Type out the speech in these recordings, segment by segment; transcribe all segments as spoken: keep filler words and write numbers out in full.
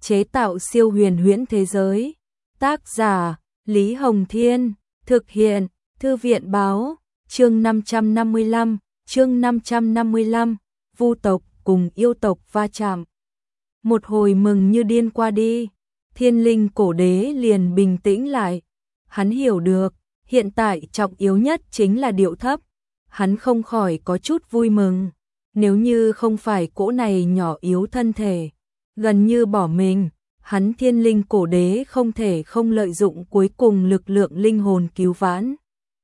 chế tạo siêu huyền huyễn thế giới. Tác giả Lý Hồng Thiên, thực hiện Thư viện Báo. Chương năm trăm năm mươi lăm, chương năm trăm năm mươi lăm, vu tộc cùng yêu tộc va chạm. Một hồi mừng như điên qua đi, Thiên Linh cổ đế liền bình tĩnh lại. Hắn hiểu được, hiện tại trọng yếu nhất chính là điệu thấp. Hắn không khỏi có chút vui mừng. Nếu như không phải cỗ này nhỏ yếu thân thể, gần như bỏ mình, hắn Thiên Linh cổ đế không thể không lợi dụng cuối cùng lực lượng linh hồn cứu vãn.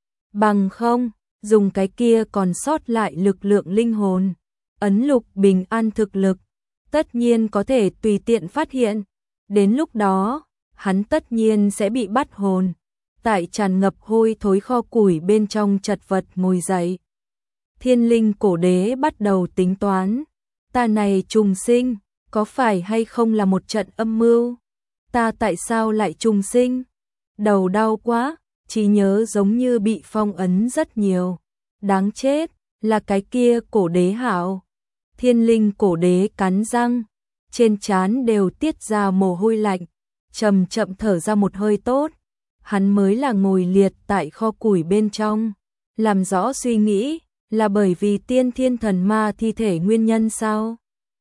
Bằng không, dùng cái kia còn sót lại lực lượng linh hồn, ấn lục bình an thực lực, tất nhiên có thể tùy tiện phát hiện. Đến lúc đó, hắn tất nhiên sẽ bị bắt hồn, tại tràn ngập hôi thối kho củi bên trong chật vật ngồi dậy. Thiên Linh cổ đế bắt đầu tính toán, ta này trùng sinh, có phải hay không là một trận âm mưu? Ta tại sao lại trùng sinh? Đầu đau quá, trí nhớ giống như bị phong ấn rất nhiều. Đáng chết, là cái kia cổ đế hảo. Thiên Linh cổ đế cắn răng, trên trán đều tiết ra mồ hôi lạnh, chậm chậm thở ra một hơi tốt. Hắn mới là ngồi liệt tại kho củi bên trong, làm rõ suy nghĩ, là bởi vì tiên thiên thần ma thi thể nguyên nhân sao?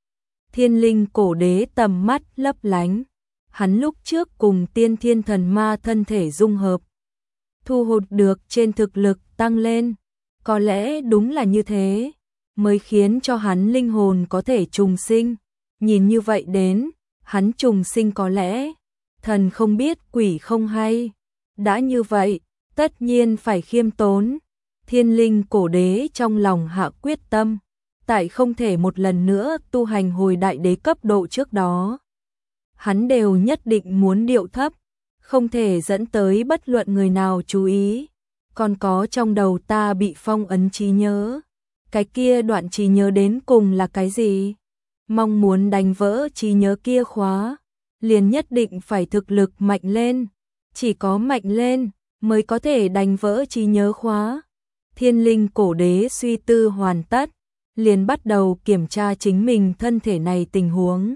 Thiên Linh cổ đế tầm mắt lấp lánh, hắn lúc trước cùng tiên thiên thần ma thân thể dung hợp, thu hút được trên thực lực tăng lên, có lẽ đúng là như thế, mới khiến cho hắn linh hồn có thể trùng sinh. Nhìn như vậy đến, hắn trùng sinh có lẽ, thần không biết quỷ không hay. Đã như vậy, tất nhiên phải khiêm tốn. Thiên Linh cổ đế trong lòng hạ quyết tâm, tại không thể một lần nữa tu hành hồi đại đế cấp độ trước đó. Hắn đều nhất định muốn điệu thấp, không thể dẫn tới bất luận người nào chú ý. Còn có trong đầu ta bị phong ấn trí nhớ. Cái kia đoạn trí nhớ đến cùng là cái gì? Mong muốn đánh vỡ trí nhớ kia khóa, liền nhất định phải thực lực mạnh lên. Chỉ có mạnh lên, mới có thể đánh vỡ trí nhớ khóa. Thiên Linh cổ đế suy tư hoàn tất, liền bắt đầu kiểm tra chính mình thân thể này tình huống.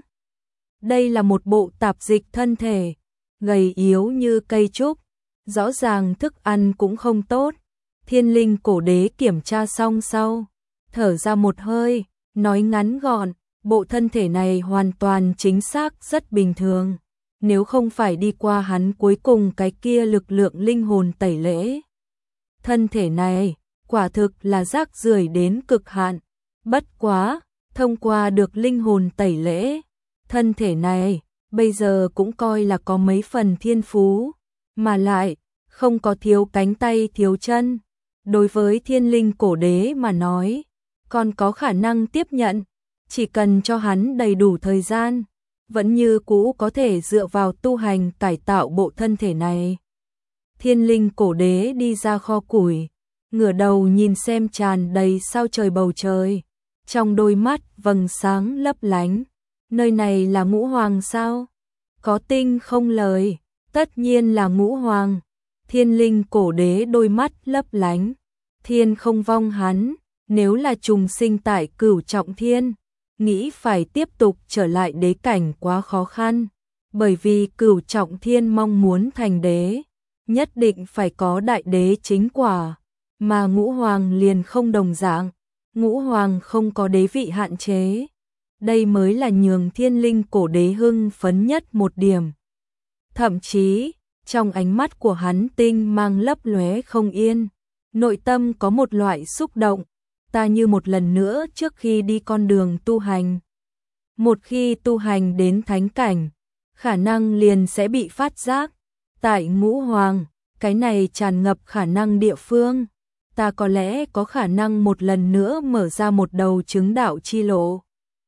Đây là một bộ tạp dịch thân thể, gầy yếu như cây trúc, rõ ràng thức ăn cũng không tốt. Thiên Linh cổ đế kiểm tra xong sau, thở ra một hơi, nói ngắn gọn, bộ thân thể này hoàn toàn chính xác rất bình thường. Nếu không phải đi qua hắn cuối cùng cái kia lực lượng linh hồn tẩy lễ, thân thể này quả thực là rác rưởi đến cực hạn. Bất quá, thông qua được linh hồn tẩy lễ, thân thể này bây giờ cũng coi là có mấy phần thiên phú, mà lại không có thiếu cánh tay thiếu chân. Đối với Thiên Linh cổ đế mà nói, còn có khả năng tiếp nhận, chỉ cần cho hắn đầy đủ thời gian, vẫn như cũ có thể dựa vào tu hành cải tạo bộ thân thể này. Thiên Linh cổ đế đi ra kho củi, ngửa đầu nhìn xem tràn đầy sao trời bầu trời, trong đôi mắt vầng sáng lấp lánh. Nơi này là Ngũ Hoàng sao? Có tinh không lời, tất nhiên là Ngũ Hoàng. Thiên Linh cổ đế đôi mắt lấp lánh, thiên không vong hắn, nếu là trùng sinh tại Cửu Trọng Thiên, nghĩ phải tiếp tục trở lại đế cảnh quá khó khăn, bởi vì Cửu Trọng Thiên mong muốn thành đế, nhất định phải có đại đế chính quả, mà Ngũ Hoàng liền không đồng dạng, Ngũ Hoàng không có đế vị hạn chế. Đây mới là nhường Thiên Linh cổ đế hưng phấn nhất một điểm. Thậm chí, trong ánh mắt của hắn tinh mang lấp lóe không yên, nội tâm có một loại xúc động, ta như một lần nữa trước khi đi con đường tu hành. Một khi tu hành đến thánh cảnh, khả năng liền sẽ bị phát giác. Tại Ngũ Hoàng, cái này tràn ngập khả năng địa phương, ta có lẽ có khả năng một lần nữa mở ra một đầu chứng đạo chi lộ.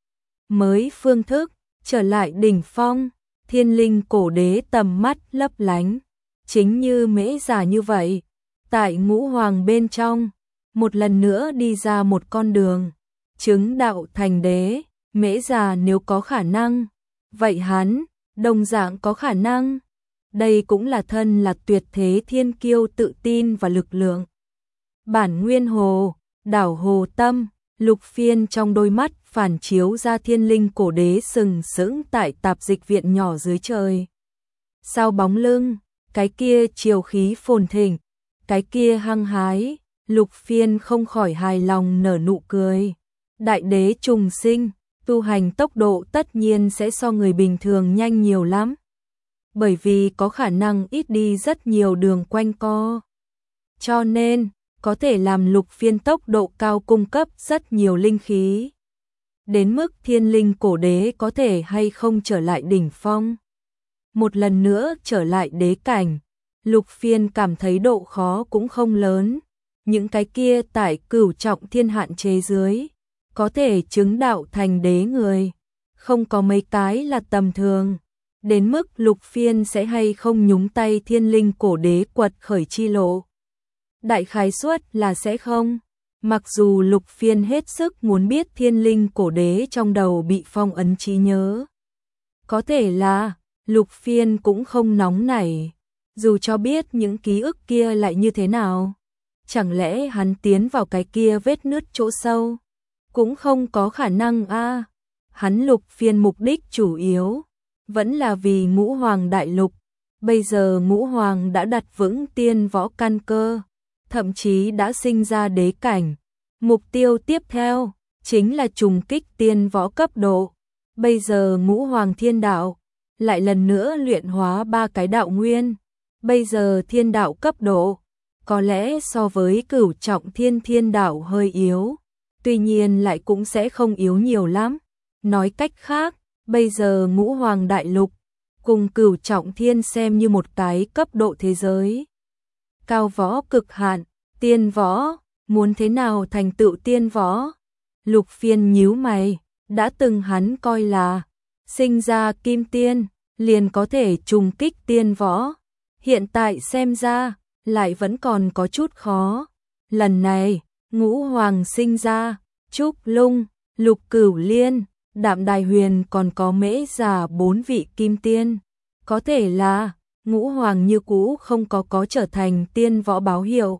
Mới phương thức, trở lại đỉnh phong. Thiên Linh cổ đế tầm mắt lấp lánh, chính như Mễ Già như vậy, tại Ngũ Hoàng bên trong, một lần nữa đi ra một con đường, chứng đạo thành đế. Mễ Già nếu có khả năng, vậy hắn, đồng dạng có khả năng. Đây cũng là thân là tuyệt thế thiên kiêu tự tin và lực lượng. Bản nguyên hồ, đảo hồ tâm, Lục Phiên trong đôi mắt phản chiếu ra thiên linh cổ đế sừng sững tại tạp dịch viện nhỏ dưới trời. Sao bóng lưng, cái kia chiều khí phồn thịnh, cái kia hăng hái, Lục Phiên không khỏi hài lòng nở nụ cười. Đại đế trùng sinh, tu hành tốc độ tất nhiên sẽ so người bình thường nhanh nhiều lắm. Bởi vì có khả năng ít đi rất nhiều đường quanh co. Cho nên, có thể làm Lục Phiên tốc độ cao cung cấp rất nhiều linh khí. Đến mức thiên linh cổ đế có thể hay không trở lại đỉnh phong. Một lần nữa trở lại đế cảnh, Lục Phiên cảm thấy độ khó cũng không lớn. Những cái kia tại cửu trọng thiên hạn chế dưới, có thể chứng đạo thành đế người. Không có mấy cái là tầm thường. Đến mức Lục Phiên sẽ hay không nhúng tay thiên linh cổ đế quật khởi chi lộ. Đại khái suất là sẽ không. Mặc dù Lục Phiên hết sức muốn biết thiên linh cổ đế trong đầu bị phong ấn trí nhớ. Có thể là, Lục Phiên cũng không nóng nảy. Dù cho biết những ký ức kia lại như thế nào. Chẳng lẽ hắn tiến vào cái kia vết nứt chỗ sâu? Cũng không có khả năng a. À. Hắn Lục Phiên mục đích chủ yếu vẫn là vì Ngũ Hoàng Đại Lục. Bây giờ Ngũ Hoàng đã đặt vững tiên võ căn cơ, thậm chí đã sinh ra đế cảnh. Mục tiêu tiếp theo chính là trùng kích tiên võ cấp độ. Bây giờ Ngũ Hoàng Thiên Đạo lại lần nữa luyện hóa ba cái đạo nguyên. Bây giờ thiên đạo cấp độ có lẽ so với cửu trọng thiên thiên đạo hơi yếu, tuy nhiên lại cũng sẽ không yếu nhiều lắm. Nói cách khác, bây giờ Ngũ Hoàng Đại Lục cùng cửu trọng thiên xem như một cái cấp độ thế giới. Cao võ cực hạn, tiên võ, muốn thế nào thành tựu tiên võ? Lục Phiên nhíu mày, đã từng hắn coi là sinh ra kim tiên, liền có thể trùng kích tiên võ. Hiện tại xem ra, lại vẫn còn có chút khó. Lần này, Ngũ Hoàng sinh ra, Trúc Lung, Lục Cửu Liên, Đạm Đài Huyền còn có Mễ Già bốn vị kim tiên. Có thể là, Ngũ Hoàng như cũ không có có trở thành tiên võ báo hiệu.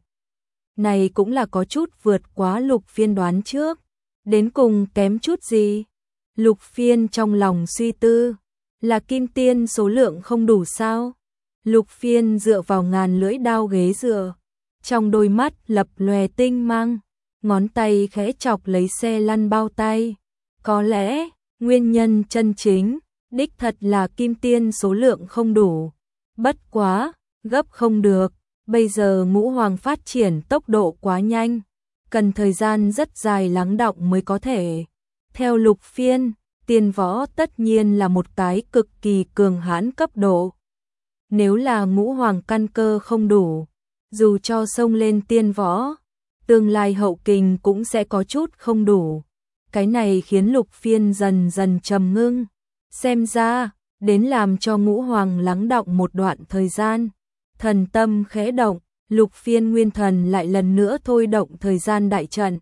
Này cũng là có chút vượt quá Lục Phiên đoán trước. Đến cùng kém chút gì? Lục Phiên trong lòng suy tư, là kim tiên số lượng không đủ sao? Lục Phiên dựa vào ngàn lưỡi đao ghế dựa, trong đôi mắt lập lòe tinh mang, ngón tay khẽ chọc lấy xe lăn bao tay. Có lẽ, nguyên nhân chân chính, đích thật là kim tiên số lượng không đủ. Bất quá, gấp không được, bây giờ Ngũ Hoàng phát triển tốc độ quá nhanh, cần thời gian rất dài lắng đọng mới có thể. Theo Lục Phiên, tiên võ tất nhiên là một cái cực kỳ cường hãn cấp độ. Nếu là Ngũ Hoàng căn cơ không đủ, dù cho xông lên tiên võ, tương lai hậu kình cũng sẽ có chút không đủ. Cái này khiến Lục Phiên dần dần trầm ngưng. Xem ra, đến làm cho Ngũ Hoàng lắng đọng một đoạn thời gian. Thần tâm khẽ động, Lục Phiên nguyên thần lại lần nữa thôi động thời gian đại trận.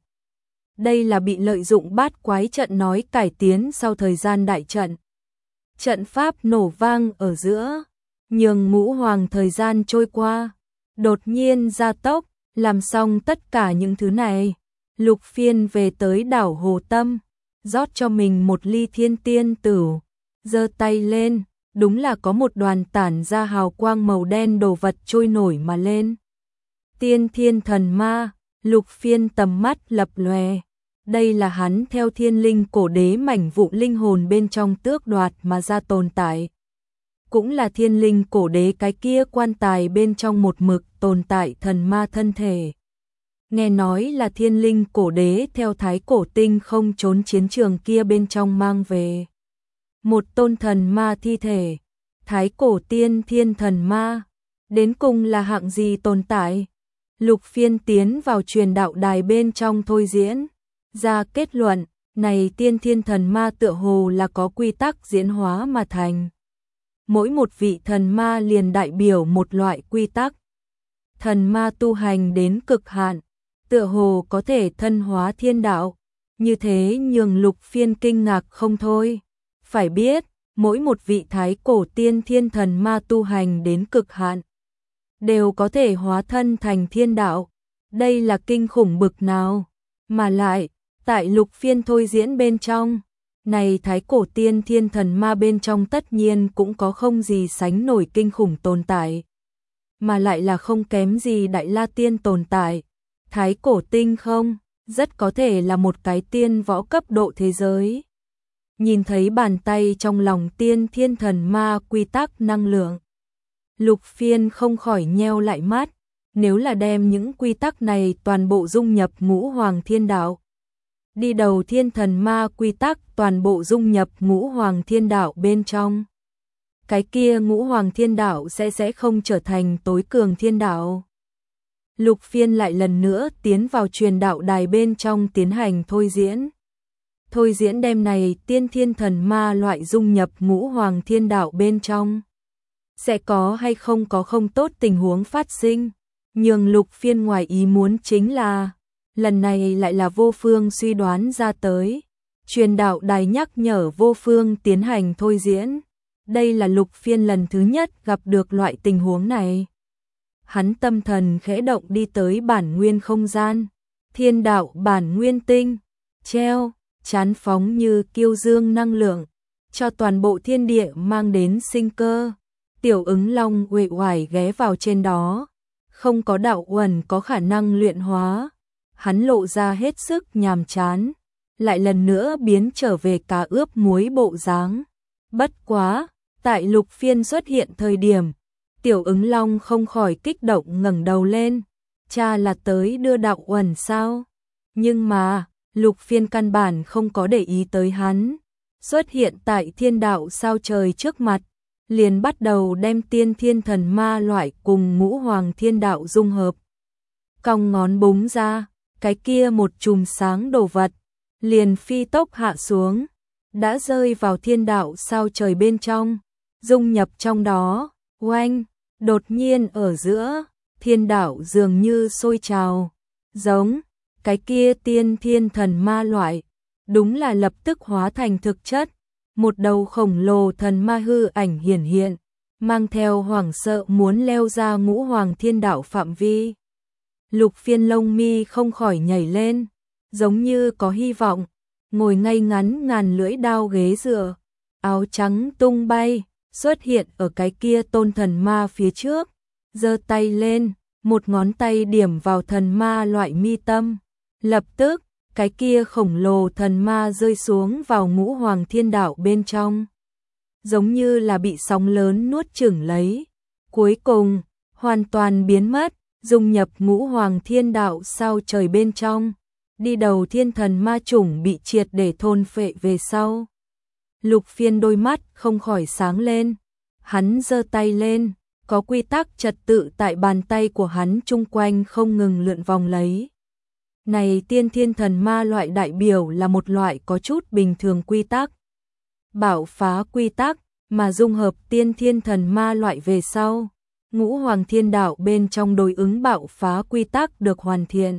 Đây là bị lợi dụng bát quái trận nói cải tiến sau thời gian đại trận. Trận pháp nổ vang ở giữa, nhường Ngũ Hoàng thời gian trôi qua, đột nhiên gia tốc, làm xong tất cả những thứ này. Lục Phiên về tới đảo Hồ Tâm, rót cho mình một ly thiên tiên tử, giơ tay lên, đúng là có một đoàn tản ra hào quang màu đen đồ vật trôi nổi mà lên. Tiên Thiên Thần Ma, Lục Phiên tầm mắt lập lòe. Đây là hắn theo thiên linh cổ đế mảnh vụn linh hồn bên trong tước đoạt mà ra tồn tại. Cũng là thiên linh cổ đế cái kia quan tài bên trong một mực tồn tại thần ma thân thể. Nghe nói là thiên linh cổ đế theo thái cổ tinh không trốn chiến trường kia bên trong mang về. Một tôn thần ma thi thể, thái cổ tiên thiên thần ma, đến cùng là hạng gì tồn tại? Lục Phiên tiến vào truyền đạo đài bên trong thôi diễn, ra kết luận, này tiên thiên thần ma tựa hồ là có quy tắc diễn hóa mà thành. Mỗi một vị thần ma liền đại biểu một loại quy tắc. Thần ma tu hành đến cực hạn, tựa hồ có thể thân hóa thiên đạo, như thế nhường Lục Phiên kinh ngạc không thôi. Phải biết, mỗi một vị thái cổ tiên thiên thần ma tu hành đến cực hạn, đều có thể hóa thân thành thiên đạo. Đây là kinh khủng bực nào, mà lại, Tại lục phiên thôi diễn bên trong, này thái cổ tiên thiên thần ma bên trong tất nhiên cũng có không gì sánh nổi kinh khủng tồn tại, mà lại là không kém gì Đại La Tiên tồn tại. Thái cổ tinh không, rất có thể là một cái tiên võ cấp độ thế giới. Nhìn thấy bàn tay trong lòng tiên thiên thần ma quy tắc năng lượng, lục phiên không khỏi nheo lại mắt. Nếu là đem những quy tắc này toàn bộ dung nhập ngũ hoàng thiên đạo, đi đầu thiên thần ma quy tắc toàn bộ dung nhập ngũ hoàng thiên đạo bên trong, cái kia ngũ hoàng thiên đạo sẽ sẽ không trở thành tối cường thiên đạo. Lục phiên lại lần nữa tiến vào truyền đạo đài bên trong tiến hành thôi diễn. Thôi diễn đêm này tiên thiên thần ma loại dung nhập ngũ hoàng thiên đạo bên trong. Sẽ có hay không có không tốt tình huống phát sinh. Nhưng lục phiên ngoài ý muốn chính là, lần này lại là vô phương suy đoán ra tới. Truyền đạo đài nhắc nhở vô phương tiến hành thôi diễn. Đây là lục phiên lần thứ nhất gặp được loại tình huống này. Hắn tâm thần khẽ động đi tới bản nguyên không gian. Thiên đạo bản nguyên tinh, treo, chán phóng như kiêu dương năng lượng, cho toàn bộ thiên địa mang đến sinh cơ. Tiểu ứng long uể oải ghé vào trên đó. Không có đạo uẩn có khả năng luyện hóa. Hắn lộ ra hết sức nhàm chán, lại lần nữa biến trở về cá ướp muối bộ dáng. Bất quá, tại lục phiên xuất hiện thời điểm, tiểu ứng long không khỏi kích động ngẩng đầu lên. Cha là tới đưa đạo uẩn sao? Nhưng mà, lục phiên căn bản không có để ý tới hắn. Xuất hiện tại thiên đạo sao trời trước mặt, liền bắt đầu đem tiên thiên thần ma loại cùng ngũ hoàng thiên đạo dung hợp. Cong ngón búng ra, cái kia một chùm sáng đồ vật, liền phi tốc hạ xuống, đã rơi vào thiên đạo sao trời bên trong, dung nhập trong đó. Oanh, đột nhiên ở giữa, thiên đạo dường như sôi trào, giống cái kia tiên thiên thần ma loại, đúng là lập tức hóa thành thực chất. Một đầu khổng lồ thần ma hư ảnh hiển hiện, mang theo hoảng sợ muốn leo ra ngũ hoàng thiên đạo phạm vi. Lục phiên lông mi không khỏi nhảy lên, giống như có hy vọng, ngồi ngay ngắn ngàn lưỡi đao ghế dựa, áo trắng tung bay, xuất hiện ở cái kia tôn thần ma phía trước, giơ tay lên, một ngón tay điểm vào thần ma loại mi tâm. Lập tức, cái kia khổng lồ thần ma rơi xuống vào ngũ hoàng thiên đạo bên trong, giống như là bị sóng lớn nuốt chửng lấy. Cuối cùng, hoàn toàn biến mất, dung nhập ngũ hoàng thiên đạo sao trời bên trong. Đi đầu thiên thần ma chủng bị triệt để thôn phệ về sau. Lục phiên đôi mắt không khỏi sáng lên. Hắn giơ tay lên, có quy tắc trật tự tại bàn tay của hắn chung quanh không ngừng lượn vòng lấy. Này tiên thiên thần ma loại đại biểu là một loại có chút bình thường quy tắc. Bảo phá quy tắc mà dung hợp tiên thiên thần ma loại về sau, ngũ hoàng thiên đạo bên trong đối ứng bạo phá quy tắc được hoàn thiện.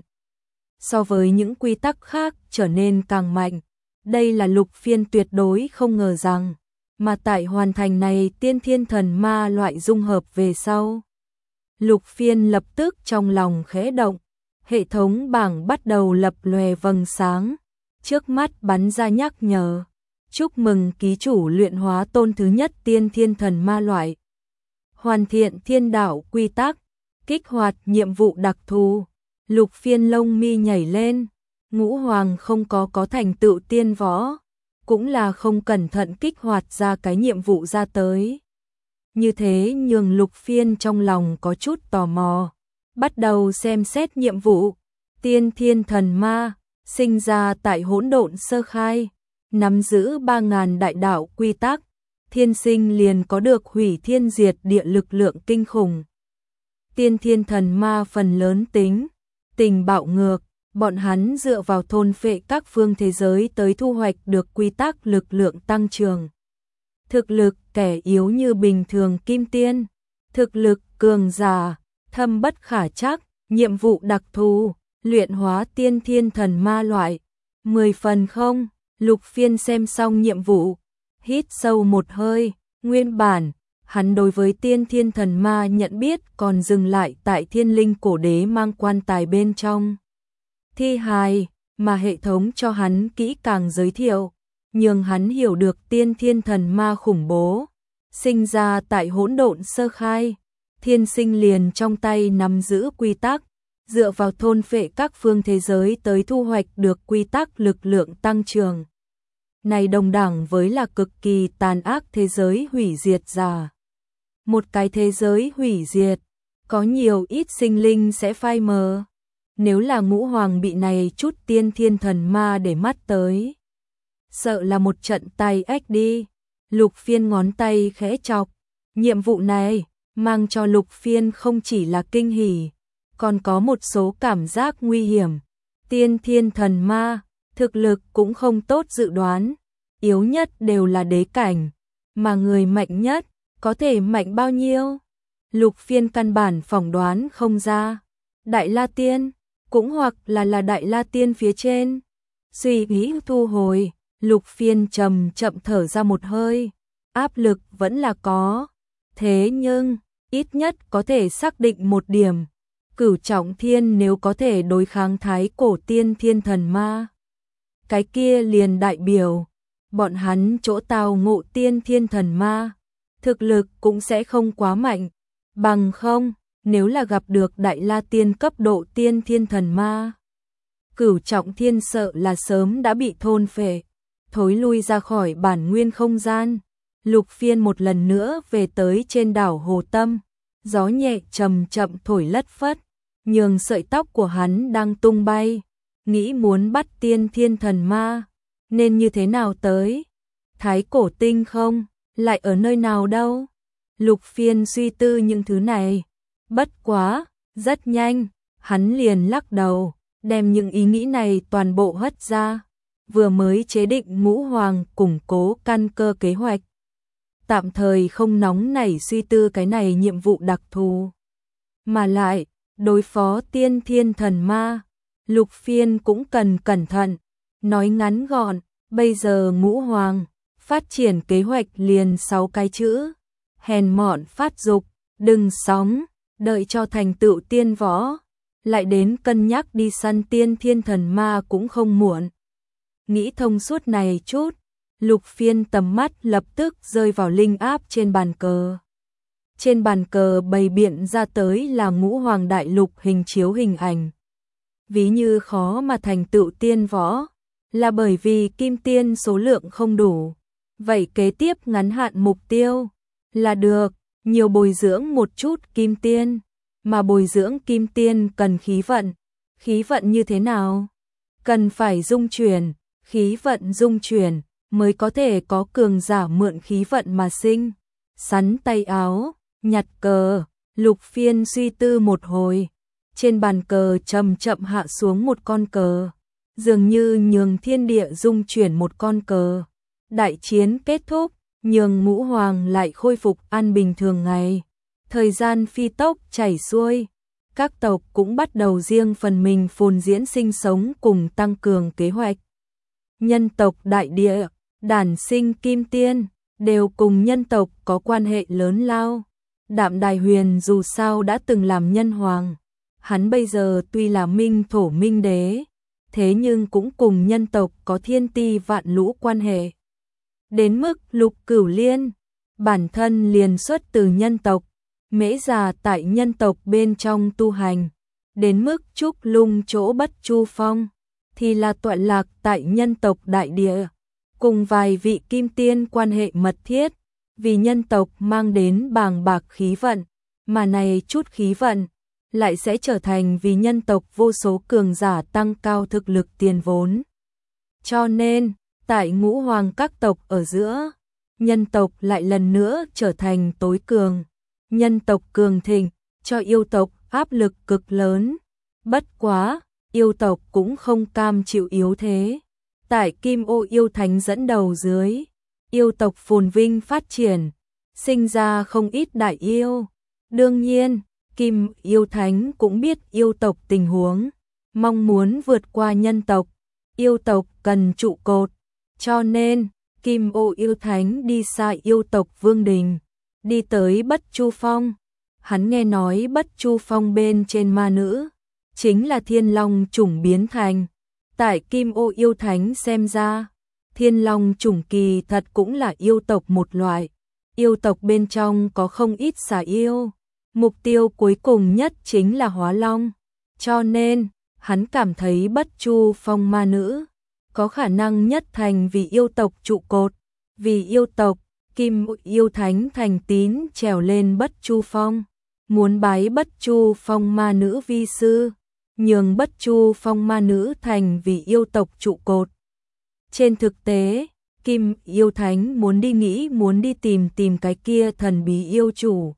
So với những quy tắc khác trở nên càng mạnh. Đây là lục phiên tuyệt đối không ngờ rằng, mà tại hoàn thành này tiên thiên thần ma loại dung hợp về sau. Lục phiên lập tức trong lòng khẽ động. Hệ thống bảng bắt đầu lập lòe vầng sáng, trước mắt bắn ra nhắc nhở. Chúc mừng ký chủ luyện hóa tôn thứ nhất tiên thiên thần ma loại. Hoàn thiện thiên đạo quy tắc, kích hoạt nhiệm vụ đặc thù. Lục phiên lông mi nhảy lên, ngũ hoàng không có có thành tựu tiên võ, cũng là không cẩn thận kích hoạt ra cái nhiệm vụ ra tới. Như thế nhường lục phiên trong lòng có chút tò mò. Bắt đầu xem xét nhiệm vụ. Tiên thiên thần ma, sinh ra tại hỗn độn sơ khai, nắm giữ ba ngàn đại đạo quy tắc, thiên sinh liền có được hủy thiên diệt địa lực lượng kinh khủng. Tiên thiên thần ma phần lớn tính, tình bạo ngược, bọn hắn dựa vào thôn phệ các phương thế giới tới thu hoạch được quy tắc lực lượng tăng trưởng. Thực lực kẻ yếu như bình thường kim tiên, thực lực cường giả thâm bất khả trắc. Nhiệm vụ đặc thù, luyện hóa tiên thiên thần ma loại. Mười phần không, lục phiên xem xong nhiệm vụ, hít sâu một hơi. Nguyên bản, hắn đối với tiên thiên thần ma nhận biết còn dừng lại tại thiên linh cổ đế mang quan tài bên trong thi hài. mà hệ thống cho hắn kỹ càng giới thiệu, nhưng hắn hiểu được tiên thiên thần ma khủng bố, sinh ra tại hỗn độn sơ khai, thiên sinh liền trong tay nắm giữ quy tắc, dựa vào thôn phệ các phương thế giới tới thu hoạch được quy tắc lực lượng tăng trưởng. Này đồng đẳng với là cực kỳ tàn ác thế giới hủy diệt giả. Một cái thế giới hủy diệt, có nhiều ít sinh linh sẽ phai mờ. Nếu là Ngũ Hoàng bị này chút tiên thiên thần ma để mắt tới, sợ là một trận tay ách đi. Lục Phiên ngón tay khẽ chọc, nhiệm vụ này mang cho Lục Phiên không chỉ là kinh hỉ, còn có một số cảm giác nguy hiểm. Tiên thiên thần ma, thực lực cũng không tốt dự đoán, yếu nhất đều là đế cảnh, mà người mạnh nhất có thể mạnh bao nhiêu? Lục Phiên căn bản phỏng đoán không ra. Đại La Tiên, cũng hoặc là là Đại La Tiên phía trên. Suy nghĩ thu hồi, Lục Phiên chậm chậm thở ra một hơi, áp lực vẫn là có. Thế nhưng, ít nhất có thể xác định một điểm, Cửu Trọng Thiên nếu có thể đối kháng thái cổ tiên thiên thần ma, cái kia liền đại biểu, bọn hắn chỗ tao ngộ tiên thiên thần ma, thực lực cũng sẽ không quá mạnh, bằng không, nếu là gặp được Đại La Tiên cấp độ tiên thiên thần ma, Cửu Trọng Thiên sợ là sớm đã bị thôn phệ, thối lui ra khỏi bản nguyên không gian. Lục Phiên một lần nữa về tới trên đảo Hồ Tâm, gió nhẹ chậm chậm thổi lất phất, nhường sợi tóc của hắn đang tung bay, nghĩ muốn bắt tiên thiên thần ma, nên như thế nào tới? Thái cổ tinh không, lại ở nơi nào đâu? Lục Phiên suy tư những thứ này, bất quá, rất nhanh, hắn liền lắc đầu, đem những ý nghĩ này toàn bộ hất ra, vừa mới chế định Ngũ Hoàng củng cố căn cơ kế hoạch. Tạm thời không nóng nảy suy tư cái này nhiệm vụ đặc thù. Mà lại, đối phó tiên thiên thần ma, Lục Phiên cũng cần cẩn thận. Nói ngắn gọn, bây giờ Ngũ Hoàng, phát triển kế hoạch liền sáu cái chữ. Hèn mọn phát dục, đừng sóng, đợi cho thành tựu tiên võ. Lại đến cân nhắc đi săn tiên thiên thần ma cũng không muộn. Nghĩ thông suốt này chút, Lục Phiên tầm mắt lập tức rơi vào linh áp trên bàn cờ. Trên bàn cờ bày biện ra tới là Ngũ Hoàng đại lục hình chiếu hình ảnh. Ví như khó mà thành tựu tiên võ, là bởi vì kim tiên số lượng không đủ. Vậy kế tiếp ngắn hạn mục tiêu là được, nhiều bồi dưỡng một chút kim tiên, mà bồi dưỡng kim tiên cần khí vận. Khí vận như thế nào? Cần phải dung chuyển, khí vận dung chuyển mới có thể có cường giả mượn khí vận mà sinh. Sắn tay áo, nhặt cờ, Lục Phiên suy tư một hồi, trên bàn cờ chậm chậm hạ xuống một con cờ, dường như nhường thiên địa dung chuyển một con cờ. Đại chiến kết thúc, nhường Ngũ Hoàng lại khôi phục an bình thường ngày. Thời gian phi tốc chảy xuôi, các tộc cũng bắt đầu riêng phần mình phồn diễn sinh sống cùng tăng cường kế hoạch. Nhân tộc đại địa, đản sinh kim tiên, đều cùng nhân tộc có quan hệ lớn lao. Đạm Đài Huyền dù sao đã từng làm nhân hoàng, hắn bây giờ tuy là minh thổ minh đế, thế nhưng cũng cùng nhân tộc có thiên ti vạn lũ quan hệ. Đến mức Lục Cửu Liên, bản thân liền xuất từ nhân tộc, mễ già tại nhân tộc bên trong tu hành. Đến mức Trúc Lung chỗ Bất Chu Phong, thì là tọa lạc tại nhân tộc đại địa, cùng vài vị kim tiên quan hệ mật thiết, vì nhân tộc mang đến bàng bạc khí vận, mà này chút khí vận lại sẽ trở thành vì nhân tộc vô số cường giả tăng cao thực lực tiền vốn. Cho nên, tại Ngũ Hoàng các tộc ở giữa, nhân tộc lại lần nữa trở thành tối cường. Nhân tộc cường thịnh, cho yêu tộc áp lực cực lớn. Bất quá, yêu tộc cũng không cam chịu yếu thế. Tại Kim Ô yêu thánh dẫn đầu dưới, yêu tộc phồn vinh phát triển, sinh ra không ít đại yêu. Đương nhiên, Kim yêu thánh cũng biết yêu tộc tình huống, mong muốn vượt qua nhân tộc, yêu tộc cần trụ cột. Cho nên, Kim Ô yêu thánh đi xa yêu tộc Vương Đình, đi tới Bất Chu Phong. Hắn nghe nói Bất Chu Phong bên trên ma nữ chính là thiên long chủng biến thành, Tại Kim Ô yêu thánh xem ra, Thiên Long chủng kỳ thật cũng là yêu tộc một loại. Yêu tộc bên trong có không ít xà yêu, mục tiêu cuối cùng nhất chính là hóa long. Cho nên, hắn cảm thấy Bất Chu Phong ma nữ có khả năng nhất thành vì yêu tộc trụ cột. Vì yêu tộc, Kim Ô yêu thánh thành tín trèo lên Bất Chu Phong, muốn bái Bất Chu Phong ma nữ vi sư, nhường Bất Chu Phong ma nữ thành vì yêu tộc trụ cột. Trên thực tế, Kim yêu thánh muốn đi nghĩ muốn đi tìm tìm cái kia thần bí yêu chủ.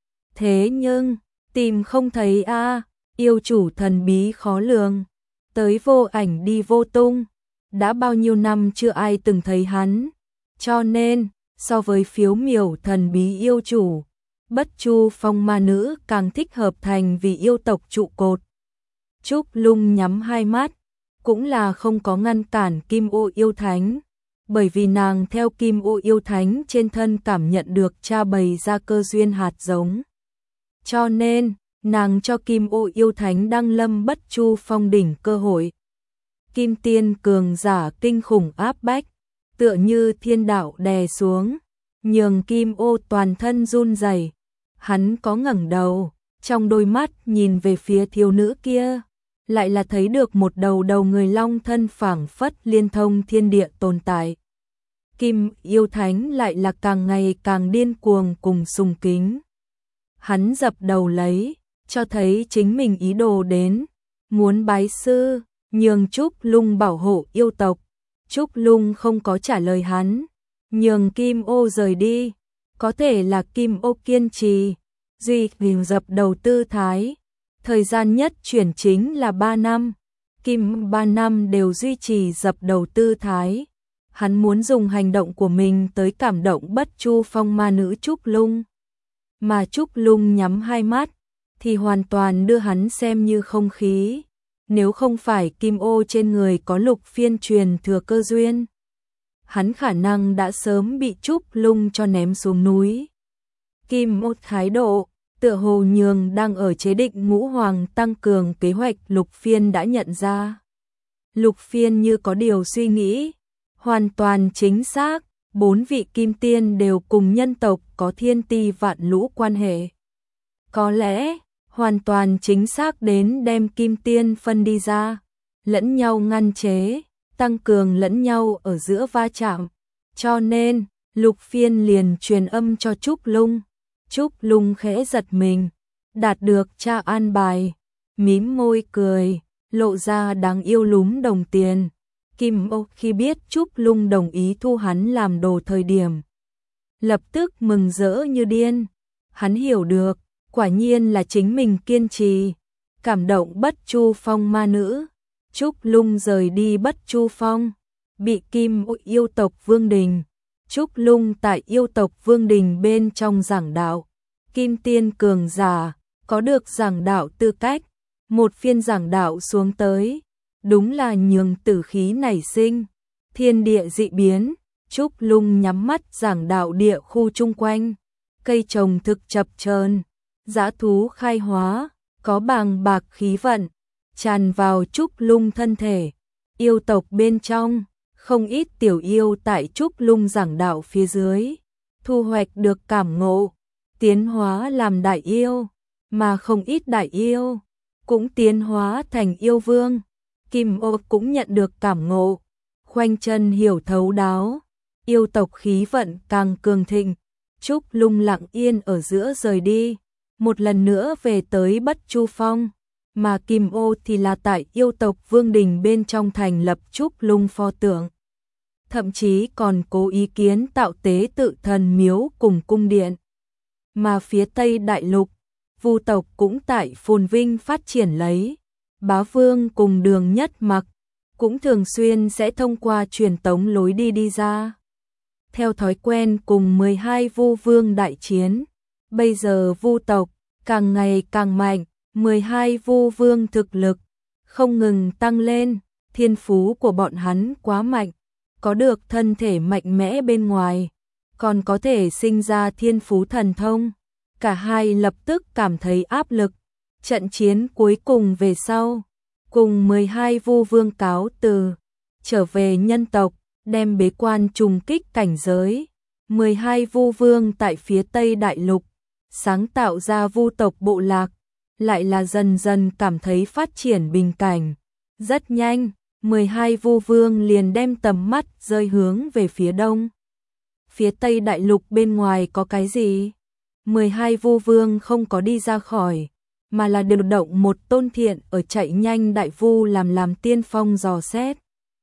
Thế nhưng, tìm không thấy a, yêu chủ thần bí khó lường, tới vô ảnh đi vô tung, đã bao nhiêu năm chưa ai từng thấy hắn. Cho nên, so với phiếu miểu thần bí yêu chủ, Bất Chu Phong ma nữ càng thích hợp thành vì yêu tộc trụ cột. Trúc Lung nhắm hai mắt, cũng là không có ngăn cản Kim Ô yêu thánh, bởi vì nàng theo Kim Ô yêu thánh trên thân cảm nhận được cha bày ra cơ duyên hạt giống. Cho nên, nàng cho Kim Ô yêu thánh đăng lâm Bất Chu Phong đỉnh cơ hội. Kim tiên cường giả kinh khủng áp bách, tựa như thiên đạo đè xuống, nhường Kim Ô toàn thân run rẩy. Hắn có ngẩng đầu, trong đôi mắt nhìn về phía thiếu nữ kia, lại là thấy được một đầu đầu người long thân phảng phất liên thông thiên địa tồn tại. Kim yêu thánh lại là càng ngày càng điên cuồng cùng sùng kính. Hắn dập đầu lấy, cho thấy chính mình ý đồ đến, muốn bái sư, nhường Trúc Lung bảo hộ yêu tộc. Trúc Lung không có trả lời hắn, nhường Kim Ô rời đi. Có thể là Kim Ô kiên trì, duy trì dập đầu tư thái. Thời gian nhất chuyển chính là ba năm, Kim ba năm đều duy trì dập đầu tư thái. Hắn muốn dùng hành động của mình tới cảm động Bất Chu Phong ma nữ Trúc Lung. Mà Trúc Lung nhắm hai mắt, thì hoàn toàn đưa hắn xem như không khí. Nếu không phải Kim Ô trên người có lục phiên truyền thừa cơ duyên, hắn khả năng đã sớm bị Trúc Lung cho ném xuống núi. Kim Ô thái độ, tựa hồ nhường đang ở chế định ngũ hoàng tăng cường kế hoạch lục phiên đã nhận ra. Lục phiên như có điều suy nghĩ, hoàn toàn chính xác, bốn vị kim tiên đều cùng nhân tộc có thiên ti vạn lũ quan hệ. Có lẽ, hoàn toàn chính xác đến đem kim tiên phân đi ra, lẫn nhau ngăn chế, tăng cường lẫn nhau ở giữa va chạm. Cho nên, lục phiên liền truyền âm cho Trúc Lung. Trúc Lung khẽ giật mình, đạt được cha an bài, mím môi cười, lộ ra đáng yêu lúm đồng tiền. Kim Ô khi biết Trúc Lung đồng ý thu hắn làm đồ thời điểm, lập tức mừng rỡ như điên. Hắn hiểu được, quả nhiên là chính mình kiên trì, cảm động Bất Chu Phong ma nữ. Trúc Lung rời đi Bất Chu Phong, bị Kim Ô yêu tộc Vương Đình. Trúc Lung tại yêu tộc Vương Đình bên trong giảng đạo, kim tiên cường giả, có được giảng đạo tư cách. Một phiên giảng đạo xuống tới, đúng là nhường tử khí nảy sinh, thiên địa dị biến. Trúc Lung nhắm mắt giảng đạo địa khu chung quanh, cây trồng thực chập chờn, dã thú khai hóa, có bàng bạc khí vận tràn vào Trúc Lung thân thể. Yêu tộc bên trong, không ít tiểu yêu tại Trúc Lung giảng đạo phía dưới, thu hoạch được cảm ngộ, tiến hóa làm đại yêu, mà không ít đại yêu cũng tiến hóa thành yêu vương. Kim Ô cũng nhận được cảm ngộ, khoanh chân hiểu thấu đáo, yêu tộc khí vận càng cường thịnh. Trúc Lung lặng yên ở giữa rời đi, một lần nữa về tới Bất Chu Phong, mà Kim Ô thì là tại yêu tộc Vương Đình bên trong thành lập Trúc Lung pho tượng. Thậm chí còn cố ý kiến tạo tế tự thần miếu cùng cung điện. Mà phía Tây Đại Lục, Vu tộc cũng tại phồn vinh phát triển lấy. Bá Vương cùng Đường Nhất Mặc cũng thường xuyên sẽ thông qua truyền tống lối đi đi ra. Theo thói quen cùng mười hai Vu Vương đại chiến, bây giờ Vu tộc càng ngày càng mạnh, mười hai Vu Vương thực lực không ngừng tăng lên, thiên phú của bọn hắn quá mạnh, có được thân thể mạnh mẽ bên ngoài, còn có thể sinh ra thiên phú thần thông. Cả hai lập tức cảm thấy áp lực. Trận chiến cuối cùng về sau, cùng mười hai vu vương cáo từ, trở về nhân tộc, đem bế quan trùng kích cảnh giới. mười hai vu vương tại phía Tây Đại Lục, sáng tạo ra vu tộc bộ lạc, lại là dần dần cảm thấy phát triển bình cảnh. Rất nhanh, mười hai vu vương liền đem tầm mắt rơi hướng về phía đông. Phía Tây Đại Lục bên ngoài có cái gì? mười hai vu vương không có đi ra khỏi, mà là điều động một tôn thiện ở chạy nhanh đại vu làm làm tiên phong dò xét.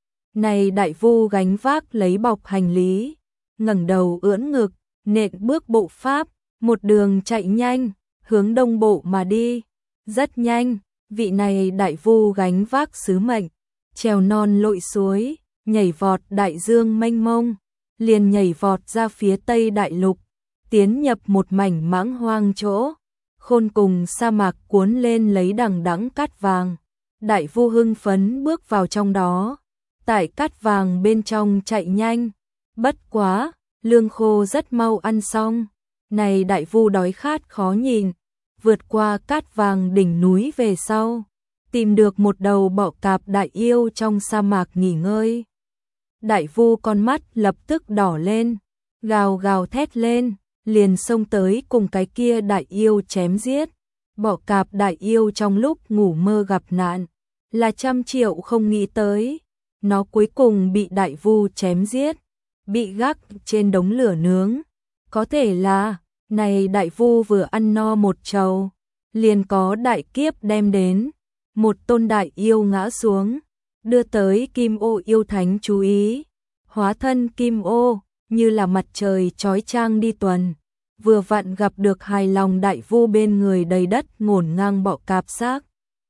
Này đại vu gánh vác lấy bọc hành lý, ngẩng đầu ưỡn ngực, nện bước bộ pháp, một đường chạy nhanh, hướng đông bộ mà đi. Rất nhanh, vị này đại vu gánh vác sứ mệnh, trèo non lội suối, nhảy vọt đại dương mênh mông, liền nhảy vọt ra phía Tây Đại Lục, tiến nhập một mảnh mãng hoang chỗ, khôn cùng sa mạc cuốn lên lấy đằng đẵng cát vàng. Đại vu hưng phấn bước vào trong đó, tại cát vàng bên trong chạy nhanh, bất quá, lương khô rất mau ăn xong, này đại vu đói khát khó nhìn, vượt qua cát vàng đỉnh núi về sau, tìm được một đầu bọ cạp đại yêu trong sa mạc nghỉ ngơi. Đại vu con mắt lập tức đỏ lên, gào gào thét lên, liền xông tới cùng cái kia đại yêu chém giết. Bọ cạp đại yêu trong lúc ngủ mơ gặp nạn, là trăm triệu không nghĩ tới, nó cuối cùng bị đại vu chém giết, bị gác trên đống lửa nướng. Có thể là, này đại vu vừa ăn no một trầu, liền có đại kiếp đem đến, một tôn đại yêu ngã xuống, đưa tới Kim Ô yêu thánh chú ý, hóa thân Kim Ô, như là mặt trời chói chang đi tuần, vừa vặn gặp được hài lòng đại vu bên người đầy đất ngổn ngang bọ cạp xác.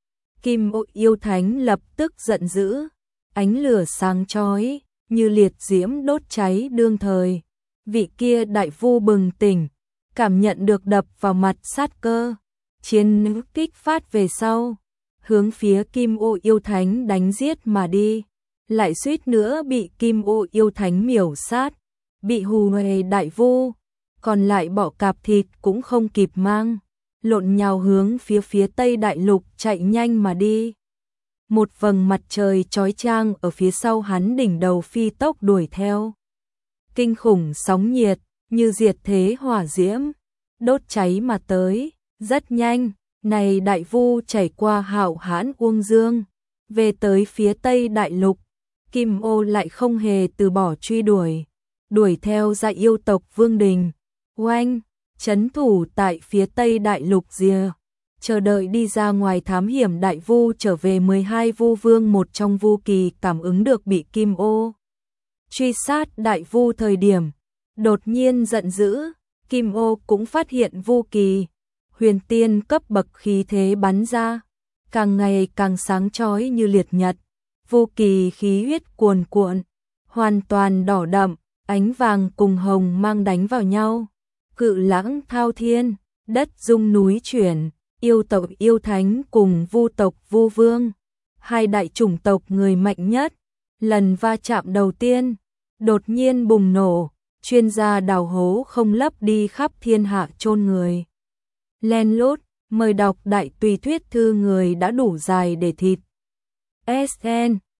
Kim Ô yêu thánh lập tức giận dữ, ánh lửa sáng chói, như liệt diễm đốt cháy đương thời. Vị kia đại vu bừng tỉnh, cảm nhận được đập vào mặt sát cơ, chiến nữ kích phát về sau, hướng phía Kim Ô yêu thánh đánh giết mà đi, lại suýt nữa bị Kim Ô yêu thánh miểu sát, bị hù huề đại vu, còn lại bọ cạp thịt cũng không kịp mang, lộn nhào hướng phía phía Tây Đại Lục chạy nhanh mà đi. Một vầng mặt trời chói chang ở phía sau hắn đỉnh đầu phi tốc đuổi theo. Kinh khủng sóng nhiệt, như diệt thế hỏa diễm, đốt cháy mà tới, rất nhanh, này đại vu chảy qua hạo hãn uông dương, về tới phía Tây Đại Lục, Kim Ô lại không hề từ bỏ truy đuổi, đuổi theo ra yêu tộc Vương Đình, oanh, trấn thủ tại phía Tây Đại Lục rìa, chờ đợi đi ra ngoài thám hiểm đại vu trở về. Mười hai vu vương một trong Vu Kỳ cảm ứng được bị Kim Ô truy sát đại vu thời điểm, đột nhiên giận dữ, Kim Ô cũng phát hiện Vu Kỳ, huyền tiên cấp bậc khí thế bắn ra, càng ngày càng sáng chói như liệt nhật, Vu Kỳ khí huyết cuồn cuộn, hoàn toàn đỏ đậm, ánh vàng cùng hồng mang đánh vào nhau, cự lãng thao thiên, đất rung núi chuyển, yêu tộc yêu thánh cùng vu tộc vu vương, hai đại chủng tộc người mạnh nhất, lần va chạm đầu tiên, đột nhiên bùng nổ, chuyên gia đào hố không lấp đi khắp thiên hạ chôn người. Len lút, mời đọc đại tùy thuyết thư người đã đủ dài để thịt. ét en